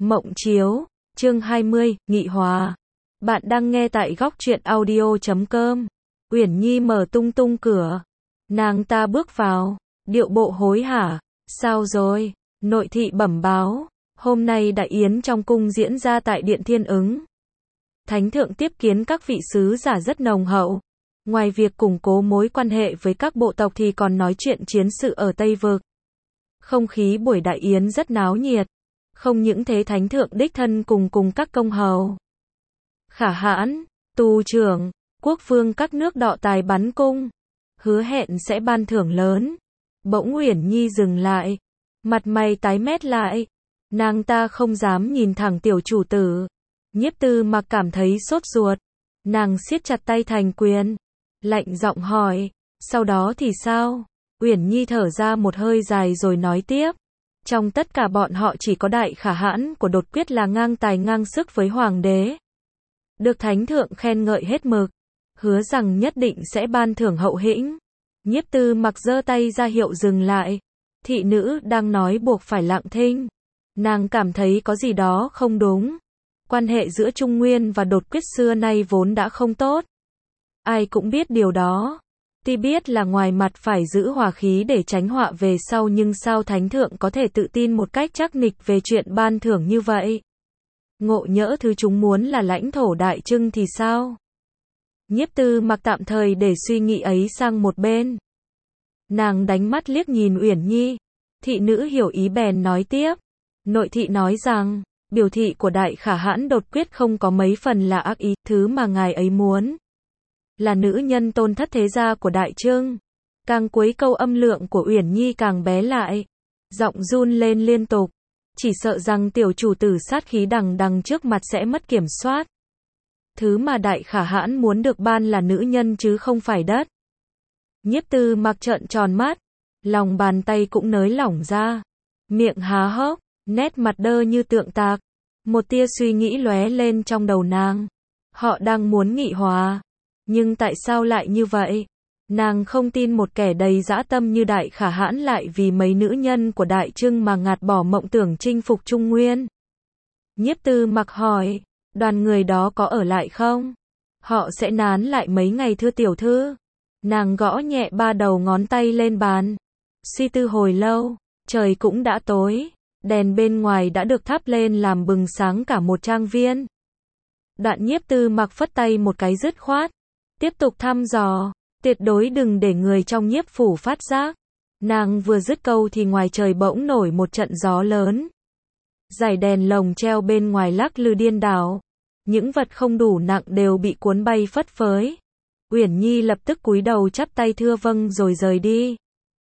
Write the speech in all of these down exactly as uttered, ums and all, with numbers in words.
Mộng chiếu, chương hai mươi, Nghị hòa. Bạn đang nghe tại góc truyện audio chấm com. Uyển Nhi mở tung tung cửa. Nàng ta bước vào, điệu bộ hối hả. Sao rồi? Nội thị bẩm báo. Hôm nay đại yến trong cung diễn ra tại Điện Thiên Ứng. Thánh thượng tiếp kiến các vị sứ giả rất nồng hậu. Ngoài việc củng cố mối quan hệ với các bộ tộc thì còn nói chuyện chiến sự ở Tây Vực. Không khí buổi đại yến rất náo nhiệt. Không những thế, thánh thượng đích thân cùng cùng các công hầu, Khả Hãn, Tu trưởng, quốc vương các nước đọ tài bắn cung, hứa hẹn sẽ ban thưởng lớn. Bỗng Uyển Nhi dừng lại, mặt mày tái mét lại. Nàng ta không dám nhìn thẳng tiểu chủ tử. Nhiếp Tư Mặc cảm thấy sốt ruột. Nàng siết chặt tay thành quyền, lạnh giọng hỏi, sau đó thì sao? Uyển Nhi thở ra một hơi dài rồi nói tiếp. Trong tất cả bọn họ chỉ có Đại Khả Hãn của Đột Quyết là ngang tài ngang sức với hoàng đế. Được thánh thượng khen ngợi hết mực, hứa rằng nhất định sẽ ban thưởng hậu hĩnh. Nhiếp Tư Mặc giơ tay ra hiệu dừng lại. Thị nữ đang nói buộc phải lặng thinh. Nàng cảm thấy có gì đó không đúng. Quan hệ giữa Trung Nguyên và Đột Quyết xưa nay vốn đã không tốt. Ai cũng biết điều đó. Tuy biết là ngoài mặt phải giữ hòa khí để tránh họa về sau, nhưng sao thánh thượng có thể tự tin một cách chắc nịch về chuyện ban thưởng như vậy? Ngộ nhỡ thứ chúng muốn là lãnh thổ đại trưng thì sao? Nhiếp Tư Mặc tạm thời để suy nghĩ ấy sang một bên. Nàng đánh mắt liếc nhìn Uyển Nhi. Thị nữ hiểu ý bèn nói tiếp. Nội thị nói rằng, biểu thị của Đại Khả Hãn Đột Quyết không có mấy phần là ác ý. Thứ mà ngài ấy muốn là nữ nhân tôn thất thế gia của Đại Trưng. Càng cuối câu âm lượng của Uyển Nhi càng bé lại, giọng run lên liên tục. Chỉ sợ rằng tiểu chủ tử sát khí đằng đằng trước mặt sẽ mất kiểm soát. Thứ mà Đại Khả Hãn muốn được ban là nữ nhân chứ không phải đất. Nhiếp Tư Mặc trợn tròn mắt, lòng bàn tay cũng nới lỏng ra, miệng há hốc, nét mặt đơ như tượng tạc. Một tia suy nghĩ lóe lên trong đầu nàng. Họ đang muốn nghị hòa, nhưng tại sao lại như vậy? Nàng không tin một kẻ đầy dã tâm như Đại Khả Hãn lại vì mấy nữ nhân của Đại Trưng mà ngạt bỏ mộng tưởng chinh phục Trung Nguyên. Nhiếp Tư Mặc hỏi, đoàn người đó có ở lại không? Họ sẽ nán lại mấy ngày thưa tiểu thư. Nàng gõ nhẹ ba đầu ngón tay lên bàn. Suy tư hồi lâu, trời cũng đã tối. Đèn bên ngoài đã được thắp lên làm bừng sáng cả một trang viên. Đoạn Nhiếp Tư Mặc phất tay một cái dứt khoát. Tiếp tục thăm dò, tuyệt đối đừng để người trong nhiếp phủ phát giác. Nàng vừa dứt câu thì ngoài trời bỗng nổi một trận gió lớn. Dải đèn lồng treo bên ngoài lắc lư điên đảo. Những vật không đủ nặng đều bị cuốn bay phất phới. Uyển Nhi lập tức cúi đầu chắp tay thưa vâng rồi rời đi.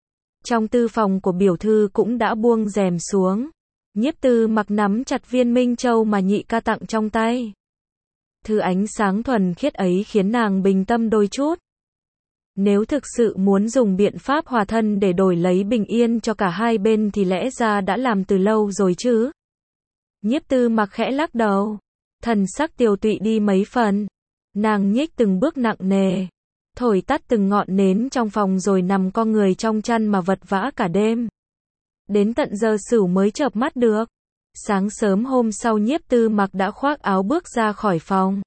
Trong tư phòng của biểu thư cũng đã buông rèm xuống. Nhiếp Tư Mặc nắm chặt viên minh châu mà nhị ca tặng trong tay. Thứ ánh sáng thuần khiết ấy khiến nàng bình tâm đôi chút. Nếu thực sự muốn dùng biện pháp hòa thân để đổi lấy bình yên cho cả hai bên thì lẽ ra đã làm từ lâu rồi chứ. Nhiếp Tư Mặc khẽ lắc đầu, thần sắc tiều tụy đi mấy phần. Nàng nhích từng bước nặng nề, thổi tắt từng ngọn nến trong phòng rồi nằm co người trong chăn mà vật vã cả đêm. Đến tận giờ sửu mới chợp mắt được. Sáng sớm hôm sau Nhiếp Tư Mặc đã khoác áo bước ra khỏi phòng.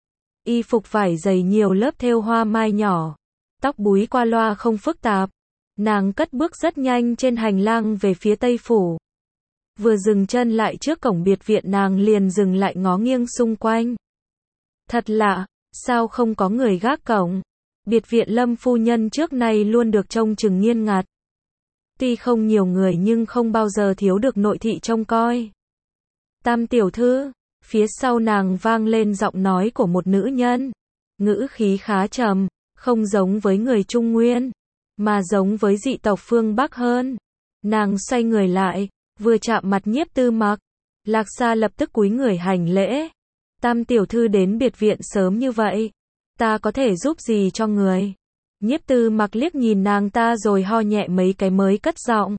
Y phục vải dày nhiều lớp thêu hoa mai nhỏ, tóc búi qua loa không phức tạp. Nàng cất bước rất nhanh trên hành lang về phía Tây Phủ. Vừa dừng chân lại trước cổng biệt viện nàng liền dừng lại ngó nghiêng xung quanh. Thật lạ, sao không có người gác cổng? Biệt viện Lâm phu nhân trước nay luôn được trông chừng nghiêm ngặt. Tuy không nhiều người nhưng không bao giờ thiếu được nội thị trông coi. Tam tiểu thư, phía sau nàng vang lên giọng nói của một nữ nhân. Ngữ khí khá trầm, không giống với người Trung Nguyên, mà giống với dị tộc phương Bắc hơn. Nàng xoay người lại, vừa chạm mặt Nhiếp Tư Mặc. Lạc Sa lập tức cúi người hành lễ. Tam tiểu thư đến biệt viện sớm như vậy, ta có thể giúp gì cho người? Nhiếp Tư Mặc liếc nhìn nàng ta rồi ho nhẹ mấy cái mới cất giọng.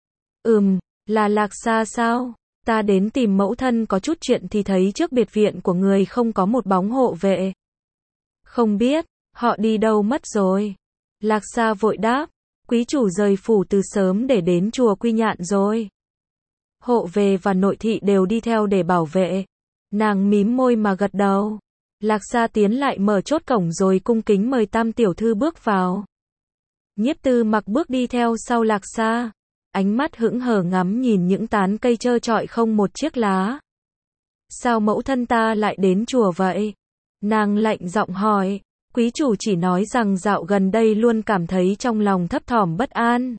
Ừm, là Lạc Sa sao? Ta đến tìm mẫu thân có chút chuyện thì thấy trước biệt viện của người không có một bóng hộ vệ. Không biết, họ đi đâu mất rồi? Lạc Sa vội đáp, quý chủ rời phủ từ sớm để đến chùa Quy Nhạn rồi. hộ về và nội thị đều đi theo để bảo vệ. Nàng mím môi mà gật đầu. Lạc Sa tiến lại mở chốt cổng rồi cung kính mời Tam tiểu thư bước vào. Nhiếp Tư Mặc bước đi theo sau Lạc Sa, ánh mắt hững hờ ngắm nhìn những tán cây trơ trọi không một chiếc lá. Sao mẫu thân ta lại đến chùa vậy? Nàng lạnh giọng hỏi. Quý chủ chỉ nói rằng dạo gần đây luôn cảm thấy trong lòng thấp thỏm bất an.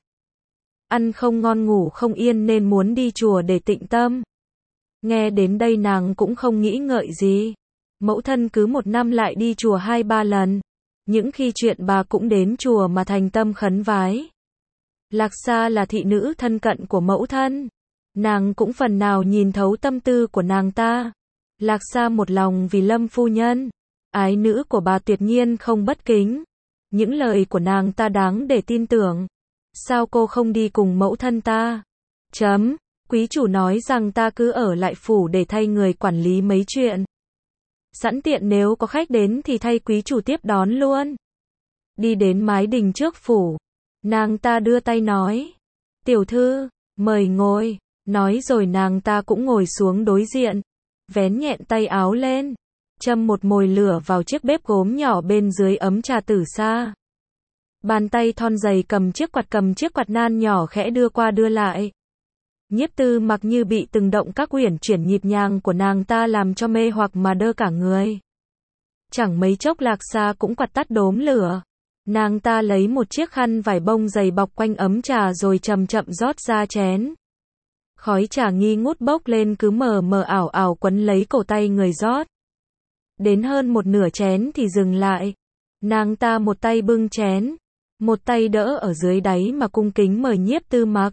Ăn không ngon ngủ không yên nên muốn đi chùa để tịnh tâm. Nghe đến đây nàng cũng không nghĩ ngợi gì. Mẫu thân cứ một năm lại đi chùa hai ba lần. Những khi chuyện bà cũng đến chùa mà thành tâm khấn vái. Lạc Sa là thị nữ thân cận của mẫu thân. Nàng cũng phần nào nhìn thấu tâm tư của nàng ta. Lạc Sa một lòng vì Lâm phu nhân. Ái nữ của bà tuyệt nhiên không bất kính. Những lời của nàng ta đáng để tin tưởng. Sao cô không đi cùng mẫu thân ta? Chấm. Quý chủ nói rằng ta cứ ở lại phủ để thay người quản lý mấy chuyện. Sẵn tiện nếu có khách đến thì thay quý chủ tiếp đón luôn. Đi đến mái đình trước phủ. Nàng ta đưa tay nói. Tiểu thư, mời ngồi. Nói rồi nàng ta cũng ngồi xuống đối diện. Vén nhẹn tay áo lên. Châm một mồi lửa vào chiếc bếp gốm nhỏ bên dưới ấm trà tử sa. Bàn tay thon dày cầm chiếc quạt cầm chiếc quạt nan nhỏ khẽ đưa qua đưa lại. Nhiếp Tư Mặc như bị từng động các uyển chuyển nhịp nhàng của nàng ta làm cho mê hoặc mà đơ cả người. Chẳng mấy chốc Lạc Sa cũng quạt tắt đốm lửa. Nàng ta lấy một chiếc khăn vải bông dày bọc quanh ấm trà rồi chậm chậm rót ra chén. Khói trà nghi ngút bốc lên cứ mờ mờ ảo ảo quấn lấy cổ tay người rót. Đến hơn một nửa chén thì dừng lại. Nàng ta một tay bưng chén, một tay đỡ ở dưới đáy mà cung kính mời Nhiếp Tư Mặc.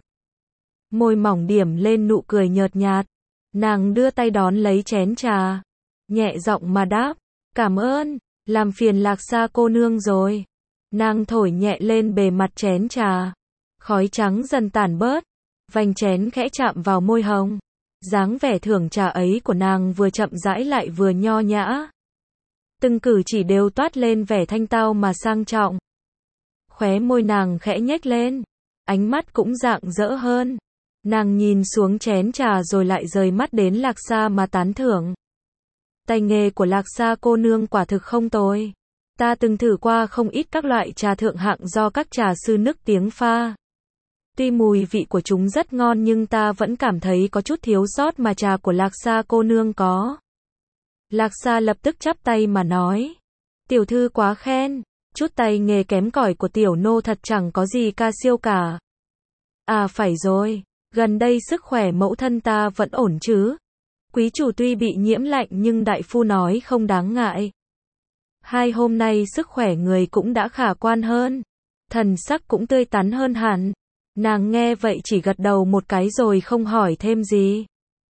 Môi mỏng điểm lên nụ cười nhợt nhạt. Nàng đưa tay đón lấy chén trà, nhẹ giọng mà đáp, cảm ơn, làm phiền Lạc Sa cô nương rồi. Nàng thổi nhẹ lên bề mặt chén trà, khói trắng dần tản bớt, vành chén khẽ chạm vào môi hồng. Dáng vẻ thưởng trà ấy của nàng vừa chậm rãi lại vừa nho nhã. Từng cử chỉ đều toát lên vẻ thanh tao mà sang trọng. Khóe môi nàng khẽ nhếch lên, ánh mắt cũng rạng rỡ hơn. Nàng nhìn xuống chén trà rồi lại rời mắt đến Lạc Sa mà tán thưởng. Tay nghề của Lạc Sa cô nương quả thực không tồi. Ta từng thử qua không ít các loại trà thượng hạng do các trà sư nức tiếng pha. Tuy mùi vị của chúng rất ngon nhưng ta vẫn cảm thấy có chút thiếu sót mà trà của Lạc Sa cô nương có. Lạc Sa lập tức chắp tay mà nói. Tiểu thư quá khen, chút tay nghề kém cỏi của tiểu nô thật chẳng có gì ca siêu cả. À phải rồi, gần đây sức khỏe mẫu thân ta vẫn ổn chứ? Quý chủ tuy bị nhiễm lạnh nhưng đại phu nói không đáng ngại. Hai hôm nay sức khỏe người cũng đã khả quan hơn, thần sắc cũng tươi tắn hơn hẳn. Nàng nghe vậy chỉ gật đầu một cái rồi không hỏi thêm gì.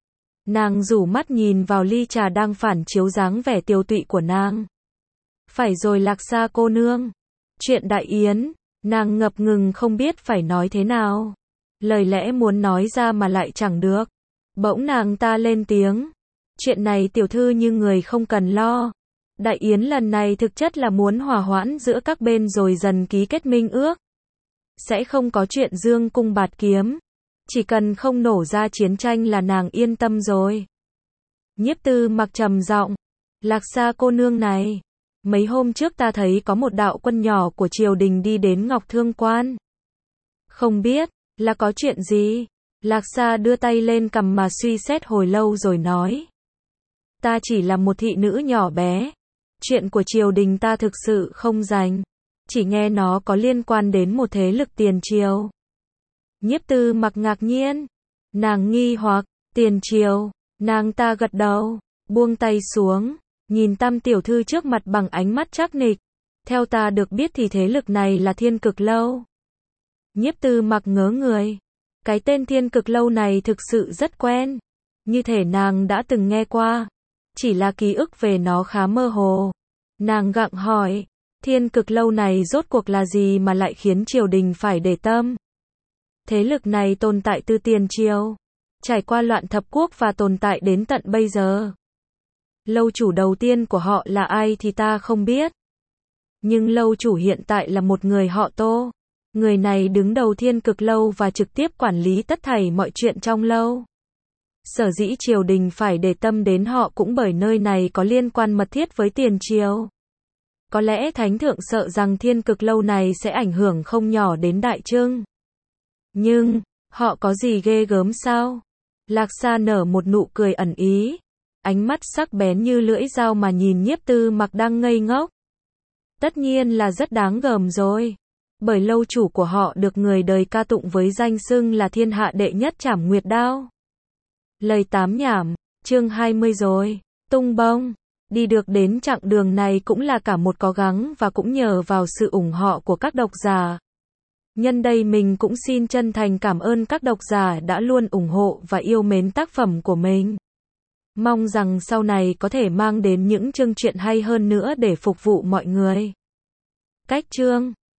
Nàng rủ mắt nhìn vào ly trà đang phản chiếu dáng vẻ tiêu tụy của nàng. Phải rồi Lạc Sa cô nương. Chuyện đại yến, nàng ngập ngừng không biết phải nói thế nào. Lời lẽ muốn nói ra mà lại chẳng được. Bỗng nàng ta lên tiếng. Chuyện này tiểu thư như người không cần lo. Đại yến lần này thực chất là muốn hòa hoãn giữa các bên rồi dần ký kết minh ước. Sẽ không có chuyện dương cung bạt kiếm. Chỉ cần không nổ ra chiến tranh là nàng yên tâm rồi. Nhiếp Tư Mặc trầm giọng. Lạc Sa cô nương này. Mấy hôm trước ta thấy có một đạo quân nhỏ của triều đình đi đến Ngọc Thương Quan. Không biết, là có chuyện gì? Lạc Sa đưa tay lên cằm mà suy xét hồi lâu rồi nói. Ta chỉ là một thị nữ nhỏ bé. Chuyện của triều đình ta thực sự không rành. Chỉ nghe nó có liên quan đến một thế lực tiền triều. Nhiếp Tư Mặc ngạc nhiên. Nàng nghi hoặc, tiền triều. Nàng ta gật đầu, buông tay xuống, nhìn Tam tiểu thư trước mặt bằng ánh mắt trắc nịch. Theo ta được biết thì thế lực này là Thiên Cực Lâu. Nhiếp Tư Mặc ngớ người. Cái tên Thiên Cực Lâu này thực sự rất quen. Như thể nàng đã từng nghe qua. Chỉ là ký ức về nó khá mơ hồ. Nàng gặng hỏi. Thiên Cực Lâu này rốt cuộc là gì mà lại khiến triều đình phải để tâm? Thế lực này tồn tại từ tiền triều. Trải qua loạn thập quốc và tồn tại đến tận bây giờ. Lâu chủ đầu tiên của họ là ai thì ta không biết. Nhưng lâu chủ hiện tại là một người họ Tô. Người này đứng đầu Thiên Cực Lâu và trực tiếp quản lý tất thảy mọi chuyện trong lâu. Sở dĩ triều đình phải để tâm đến họ cũng bởi nơi này có liên quan mật thiết với tiền triều. Có lẽ thánh thượng sợ rằng thiên cực lâu này sẽ ảnh hưởng không nhỏ đến đại trưng. Nhưng, họ có gì ghê gớm sao? Lạc Sa nở một nụ cười ẩn ý, ánh mắt sắc bén như lưỡi dao mà nhìn Nhiếp Tư Mặc đang ngây ngốc. Tất nhiên là rất đáng gờm rồi. Bởi lâu chủ của họ được người đời ca tụng với danh xưng là thiên hạ đệ nhất trảm nguyệt đao. Lời tám nhảm, chương hai mươi rồi. Tung bông. Đi được đến chặng đường này cũng là cả một cố gắng và cũng nhờ vào sự ủng hộ của các độc giả. Nhân đây mình cũng xin chân thành cảm ơn các độc giả đã luôn ủng hộ và yêu mến tác phẩm của mình. Mong rằng sau này có thể mang đến những chương truyện hay hơn nữa để phục vụ mọi người. Cách chương